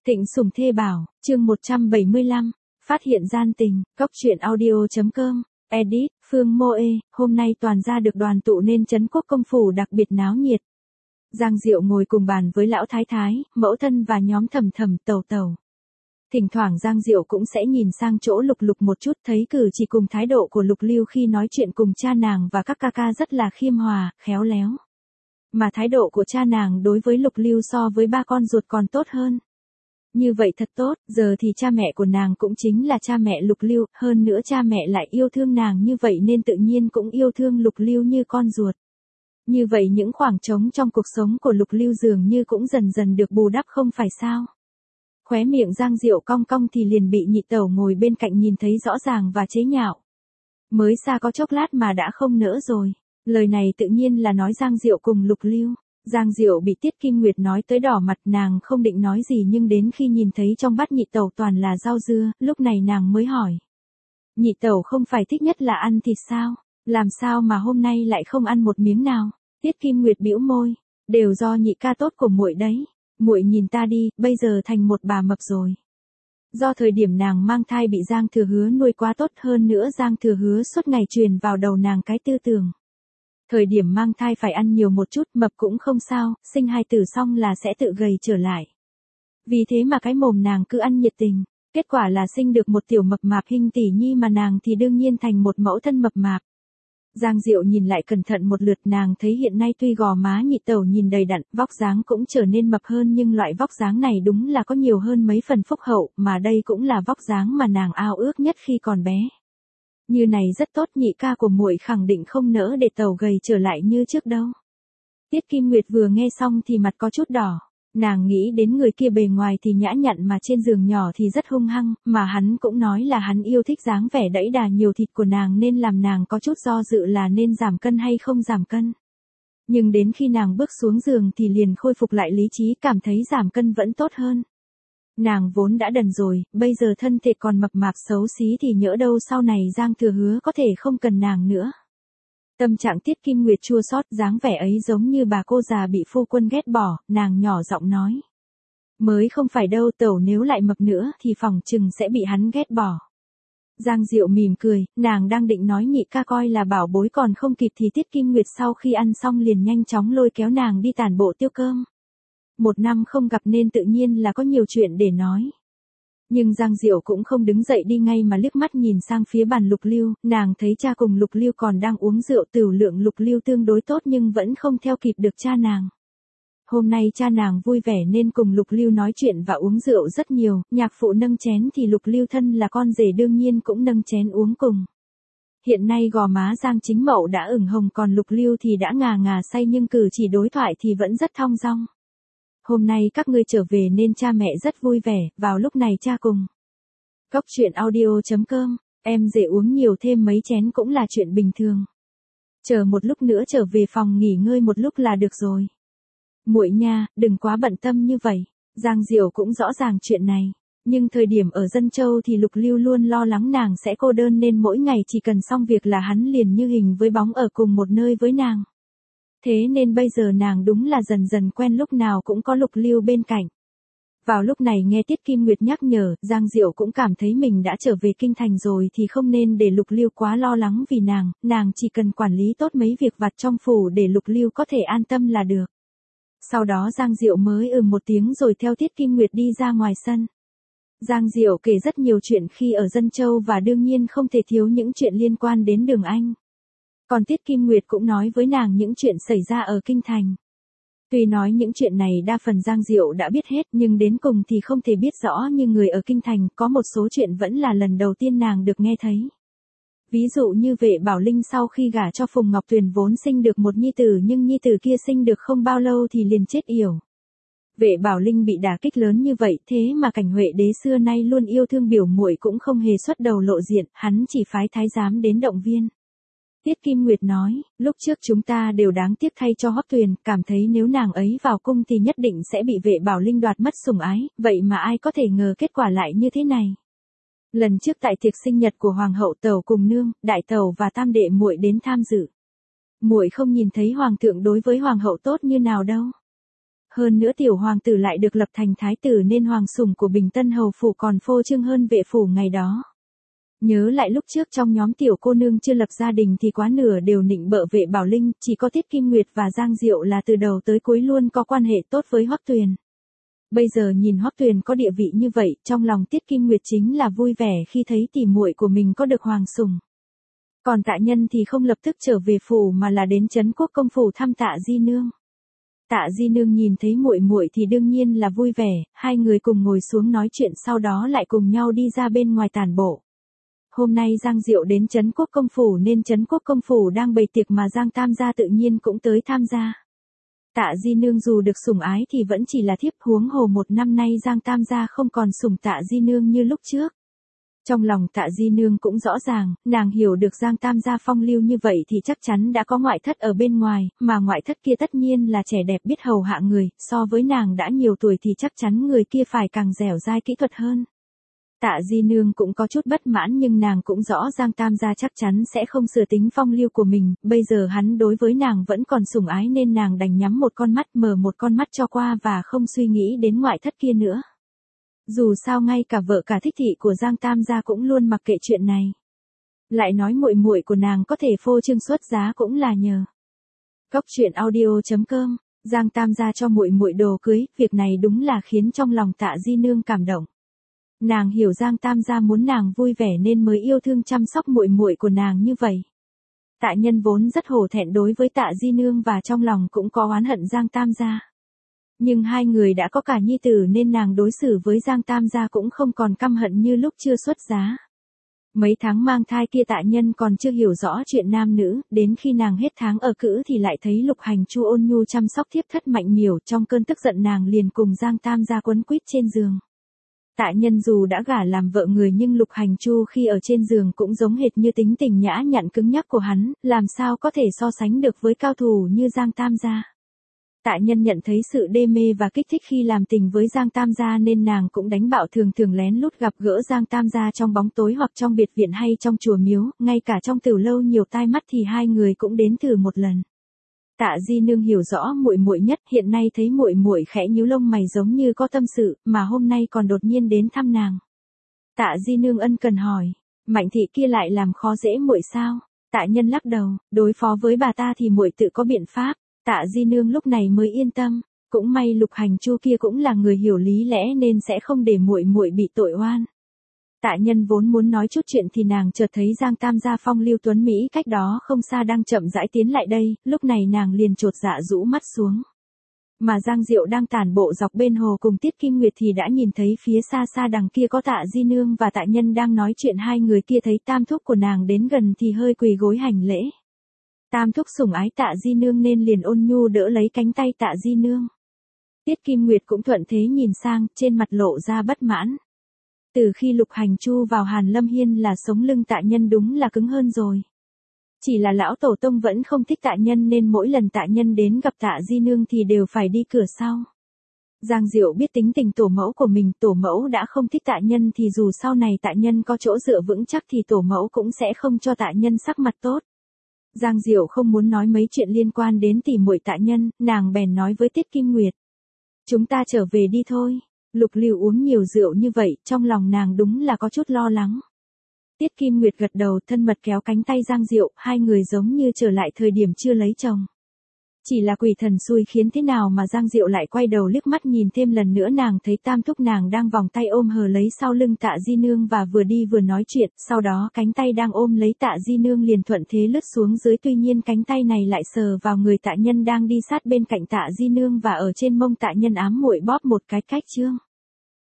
Thịnh Sủng Thê Bảo, chương 175, phát hiện gian tình, Cóc Truyện Audio.com, edit, Phương Mô Ê, hôm nay toàn gia được đoàn tụ nên trấn quốc công phủ đặc biệt náo nhiệt. Giang Diệu ngồi cùng bàn với lão thái thái, mẫu thân và nhóm Thầm Thầm, Tẩu Tẩu. Thỉnh thoảng Giang Diệu cũng sẽ nhìn sang chỗ Lục Lục một chút, thấy cử chỉ cùng thái độ của Lục Lưu khi nói chuyện cùng cha nàng và các ca ca rất là khiêm hòa, khéo léo. Mà thái độ của cha nàng đối với Lục Lưu so với ba con ruột còn tốt hơn. Như vậy thật tốt, giờ thì cha mẹ của nàng cũng chính là cha mẹ Lục Lưu, hơn nữa cha mẹ lại yêu thương nàng như vậy nên tự nhiên cũng yêu thương Lục Lưu như con ruột. Như vậy những khoảng trống trong cuộc sống của Lục Lưu dường như cũng dần dần được bù đắp không phải sao? Khóe miệng Giang Diệu cong cong thì liền bị nhị tẩu ngồi bên cạnh nhìn thấy rõ ràng và chế nhạo. Mới xa có chốc lát mà đã không nỡ rồi. Lời này tự nhiên là nói Giang Diệu cùng Lục Lưu. Giang Diệu bị Tiết Kim Nguyệt nói tới đỏ mặt, nàng không định nói gì nhưng đến khi nhìn thấy trong bát nhị tẩu toàn là rau dưa, lúc này nàng mới hỏi. Nhị tẩu không phải thích nhất là ăn thịt sao? Làm sao mà hôm nay lại không ăn một miếng nào? Tiết Kim Nguyệt bĩu môi, đều do nhị ca tốt của muội đấy. Muội nhìn ta đi, bây giờ thành một bà mập rồi. Do thời điểm nàng mang thai bị Giang Thừa Hứa nuôi quá tốt, hơn nữa Giang Thừa Hứa suốt ngày truyền vào đầu nàng cái tư tưởng. Thời điểm mang thai phải ăn nhiều một chút, mập cũng không sao, sinh hai tử xong là sẽ tự gầy trở lại. Vì thế mà cái mồm nàng cứ ăn nhiệt tình, kết quả là sinh được một tiểu mập mạp hình tỷ nhi mà nàng thì đương nhiên thành một mẫu thân mập mạp. Giang Diệu nhìn lại cẩn thận một lượt, nàng thấy hiện nay tuy gò má nhị tẩu nhìn đầy đặn, vóc dáng cũng trở nên mập hơn nhưng loại vóc dáng này đúng là có nhiều hơn mấy phần phúc hậu, mà đây cũng là vóc dáng mà nàng ao ước nhất khi còn bé. Như này rất tốt, nhị ca của muội khẳng định không nỡ để tẩu gầy trở lại như trước đâu. Tiết Kim Nguyệt vừa nghe xong thì mặt có chút đỏ. Nàng nghĩ đến người kia bề ngoài thì nhã nhặn mà trên giường nhỏ thì rất hung hăng, mà hắn cũng nói là hắn yêu thích dáng vẻ đẫy đà nhiều thịt của nàng nên làm nàng có chút do dự là nên giảm cân hay không giảm cân. Nhưng đến khi nàng bước xuống giường thì liền khôi phục lại lý trí, cảm thấy giảm cân vẫn tốt hơn. Nàng vốn đã đần rồi, bây giờ thân thể còn mập mạp xấu xí thì nhỡ đâu sau này Giang Thừa Hứa có thể không cần nàng nữa. Tâm trạng Tiết Kim Nguyệt chua xót, dáng vẻ ấy giống như bà cô già bị phu quân ghét bỏ, nàng nhỏ giọng nói. Mới không phải đâu tẩu, nếu lại mập nữa thì phòng chừng sẽ bị hắn ghét bỏ. Giang Diệu mỉm cười, nàng đang định nói nhị ca coi là bảo bối còn không kịp thì Tiết Kim Nguyệt sau khi ăn xong liền nhanh chóng lôi kéo nàng đi tản bộ tiêu cơm. Một năm không gặp nên tự nhiên là có nhiều chuyện để nói. Nhưng Giang Diệu cũng không đứng dậy đi ngay mà liếc mắt nhìn sang phía bàn Lục Lưu, nàng thấy cha cùng Lục Lưu còn đang uống rượu, tửu lượng Lục Lưu tương đối tốt nhưng vẫn không theo kịp được cha nàng. Hôm nay cha nàng vui vẻ nên cùng Lục Lưu nói chuyện và uống rượu rất nhiều, nhạc phụ nâng chén thì Lục Lưu thân là con rể đương nhiên cũng nâng chén uống cùng. Hiện nay gò má Giang Chính Mậu đã ửng hồng còn Lục Lưu thì đã ngà ngà say nhưng cử chỉ đối thoại thì vẫn rất thong dong. Hôm nay các ngươi trở về nên cha mẹ rất vui vẻ, vào lúc này cha cùng. Cóc Truyện Audio.com, em dễ uống nhiều thêm mấy chén cũng là chuyện bình thường. Chờ một lúc nữa trở về phòng nghỉ ngơi một lúc là được rồi. Muội nha, đừng quá bận tâm như vậy. Giang Diệu cũng rõ ràng chuyện này. Nhưng thời điểm ở Dân Châu thì Lục Lưu luôn lo lắng nàng sẽ cô đơn nên mỗi ngày chỉ cần xong việc là hắn liền như hình với bóng ở cùng một nơi với nàng. Thế nên bây giờ nàng đúng là dần dần quen lúc nào cũng có Lục Lưu bên cạnh. Vào lúc này nghe Tiết Kim Nguyệt nhắc nhở, Giang Diệu cũng cảm thấy mình đã trở về kinh thành rồi thì không nên để Lục Lưu quá lo lắng vì nàng chỉ cần quản lý tốt mấy việc vặt trong phủ để Lục Lưu có thể an tâm là được. Sau đó Giang Diệu mới một tiếng rồi theo Tiết Kim Nguyệt đi ra ngoài sân. Giang Diệu kể rất nhiều chuyện khi ở Dân Châu và đương nhiên không thể thiếu những chuyện liên quan đến Đường Anh. Còn Tiết Kim Nguyệt cũng nói với nàng những chuyện xảy ra ở kinh thành. Tuy nói những chuyện này đa phần Giang Diệu đã biết hết nhưng đến cùng thì không thể biết rõ như người ở kinh thành, có một số chuyện vẫn là lần đầu tiên nàng được nghe thấy. Ví dụ như Vệ Bảo Linh sau khi gả cho Phùng Ngọc Tuyền vốn sinh được một nhi tử nhưng nhi tử kia sinh được không bao lâu thì liền chết yểu. Vệ Bảo Linh bị đả kích lớn như vậy thế mà Cảnh Huệ đế xưa nay luôn yêu thương biểu muội cũng không hề xuất đầu lộ diện, hắn chỉ phái thái giám đến động viên. Tiết Kim Nguyệt nói, lúc trước chúng ta đều đáng tiếc thay cho Hoắc Tuyền, cảm thấy nếu nàng ấy vào cung thì nhất định sẽ bị Vệ Bảo Linh đoạt mất sủng ái, vậy mà ai có thể ngờ kết quả lại như thế này. Lần trước tại tiệc sinh nhật của Hoàng hậu tẩu cùng nương, đại tẩu và tam đệ muội đến tham dự. Muội không nhìn thấy Hoàng thượng đối với Hoàng hậu tốt như nào đâu. Hơn nữa tiểu hoàng tử lại được lập thành thái tử nên hoàng sủng của Bình Tân hầu phủ còn phô trương hơn vệ phủ ngày đó. Nhớ lại lúc trước trong nhóm tiểu cô nương chưa lập gia đình thì quá nửa đều nịnh bợ Vệ Bảo Linh, chỉ có Tiết Kim Nguyệt và Giang Diệu là từ đầu tới cuối luôn có quan hệ tốt với Hoắc Tuyền. Bây giờ nhìn Hoắc Tuyền có địa vị như vậy, trong lòng Tiết Kim Nguyệt chính là vui vẻ khi thấy tỷ muội của mình có được hoàng sủng. Còn Tạ Nhân thì không lập tức trở về phủ mà là đến Trấn Quốc công phủ thăm Tạ Di Nương. Tạ Di Nương nhìn thấy muội muội thì đương nhiên là vui vẻ, hai người cùng ngồi xuống nói chuyện sau đó lại cùng nhau đi ra bên ngoài tản bộ. Hôm nay Giang Diệu đến Trấn Quốc công phủ nên Trấn Quốc công phủ đang bày tiệc mà Giang Tam gia tự nhiên cũng tới tham gia. Tạ Di Nương dù được sủng ái thì vẫn chỉ là thiếp, huống hồ một năm nay Giang Tam gia không còn sủng Tạ Di Nương như lúc trước. Trong lòng Tạ Di Nương cũng rõ ràng, nàng hiểu được Giang Tam gia phong lưu như vậy thì chắc chắn đã có ngoại thất ở bên ngoài, mà ngoại thất kia tất nhiên là trẻ đẹp biết hầu hạ người, so với nàng đã nhiều tuổi thì chắc chắn người kia phải càng dẻo dai kỹ thuật hơn. Tạ Di Nương cũng có chút bất mãn nhưng nàng cũng rõ Giang Tam gia chắc chắn sẽ không sửa tính phong lưu của mình, bây giờ hắn đối với nàng vẫn còn sủng ái nên nàng đành nhắm một con mắt mở một con mắt cho qua và không suy nghĩ đến ngoại thất kia nữa. Dù sao ngay cả vợ cả thích thị của Giang Tam gia cũng luôn mặc kệ chuyện này. Lại nói muội muội của nàng có thể phô trương xuất giá cũng là nhờ Cóc Truyện Audio.com, Giang Tam gia cho muội muội đồ cưới, việc này đúng là khiến trong lòng Tạ Di Nương cảm động. Nàng hiểu Giang Tam gia muốn nàng vui vẻ nên mới yêu thương chăm sóc muội muội của nàng như vậy. Tạ Nhân vốn rất hổ thẹn đối với Tạ Di Nương và trong lòng cũng có oán hận Giang Tam gia. Nhưng hai người đã có cả nhi tử nên nàng đối xử với Giang Tam gia cũng không còn căm hận như lúc chưa xuất giá. Mấy tháng mang thai kia Tạ Nhân còn chưa hiểu rõ chuyện nam nữ, đến khi nàng hết tháng ở cữ thì lại thấy Lục Hành Chu ôn nhu chăm sóc thiếp thất Mạnh Miểu, trong cơn tức giận nàng liền cùng Giang Tam gia quấn quýt trên giường. Tạ Nhân dù đã gả làm vợ người nhưng Lục Hành Chu khi ở trên giường cũng giống hệt như tính tình nhã nhặn cứng nhắc của hắn, làm sao có thể so sánh được với cao thủ như Giang Tam gia. Tạ Nhân nhận thấy sự đê mê và kích thích khi làm tình với Giang Tam gia nên nàng cũng đánh bạo thường thường lén lút gặp gỡ Giang Tam gia trong bóng tối hoặc trong biệt viện hay trong chùa miếu, ngay cả trong tiểu lâu nhiều tai mắt thì hai người cũng đến thử một lần. Tạ Di Nương hiểu rõ muội muội nhất, hiện nay thấy muội muội khẽ nhíu lông mày giống như có tâm sự, mà hôm nay còn đột nhiên đến thăm nàng. Tạ Di Nương ân cần hỏi, Mạnh thị kia lại làm khó dễ muội sao? Tạ Nhân lắc đầu, đối phó với bà ta thì muội tự có biện pháp. Tạ Di Nương lúc này mới yên tâm, cũng may Lục Hành Chu kia cũng là người hiểu lý lẽ nên sẽ không để muội muội bị tội oan. Tạ Nhân vốn muốn nói chút chuyện thì nàng chợt thấy Giang Tam gia phong lưu tuấn Mỹ cách đó không xa đang chậm rãi tiến lại đây, lúc này nàng liền chột dạ rũ mắt xuống. Mà Giang Diệu đang tản bộ dọc bên hồ cùng Tiết Kim Nguyệt thì đã nhìn thấy phía xa xa đằng kia có Tạ Di Nương và Tạ Nhân đang nói chuyện, hai người kia thấy tam thúc của nàng đến gần thì hơi quỳ gối hành lễ. Tam thúc sủng ái Tạ Di Nương nên liền ôn nhu đỡ lấy cánh tay Tạ Di Nương. Tiết Kim Nguyệt cũng thuận thế nhìn sang, trên mặt lộ ra bất mãn. Từ khi Lục Hành Chu vào Hàn Lâm Hiên là sống lưng Tạ Nhân đúng là cứng hơn rồi. Chỉ là lão tổ tông vẫn không thích Tạ Nhân nên mỗi lần Tạ Nhân đến gặp Tạ Di Nương thì đều phải đi cửa sau. Giang Diệu biết tính tình tổ mẫu của mình, tổ mẫu đã không thích Tạ Nhân thì dù sau này Tạ Nhân có chỗ dựa vững chắc thì tổ mẫu cũng sẽ không cho Tạ Nhân sắc mặt tốt. Giang Diệu không muốn nói mấy chuyện liên quan đến tỷ muội Tạ Nhân, nàng bèn nói với Tiết Kim Nguyệt. Chúng ta trở về đi thôi. Lục Lưu uống nhiều rượu như vậy, trong lòng nàng đúng là có chút lo lắng. Tiết Kim Nguyệt gật đầu, thân mật kéo cánh tay Giang Diệu, hai người giống như trở lại thời điểm chưa lấy chồng. Chỉ là quỷ thần xui khiến thế nào mà Giang Diệu lại quay đầu liếc mắt nhìn thêm lần nữa, nàng thấy tam thúc nàng đang vòng tay ôm hờ lấy sau lưng Tạ Di Nương và vừa đi vừa nói chuyện, sau đó cánh tay đang ôm lấy Tạ Di Nương liền thuận thế lướt xuống dưới, tuy nhiên cánh tay này lại sờ vào người Tạ Nhân đang đi sát bên cạnh Tạ Di Nương và ở trên mông Tạ Nhân ám muội bóp một cái cách chương.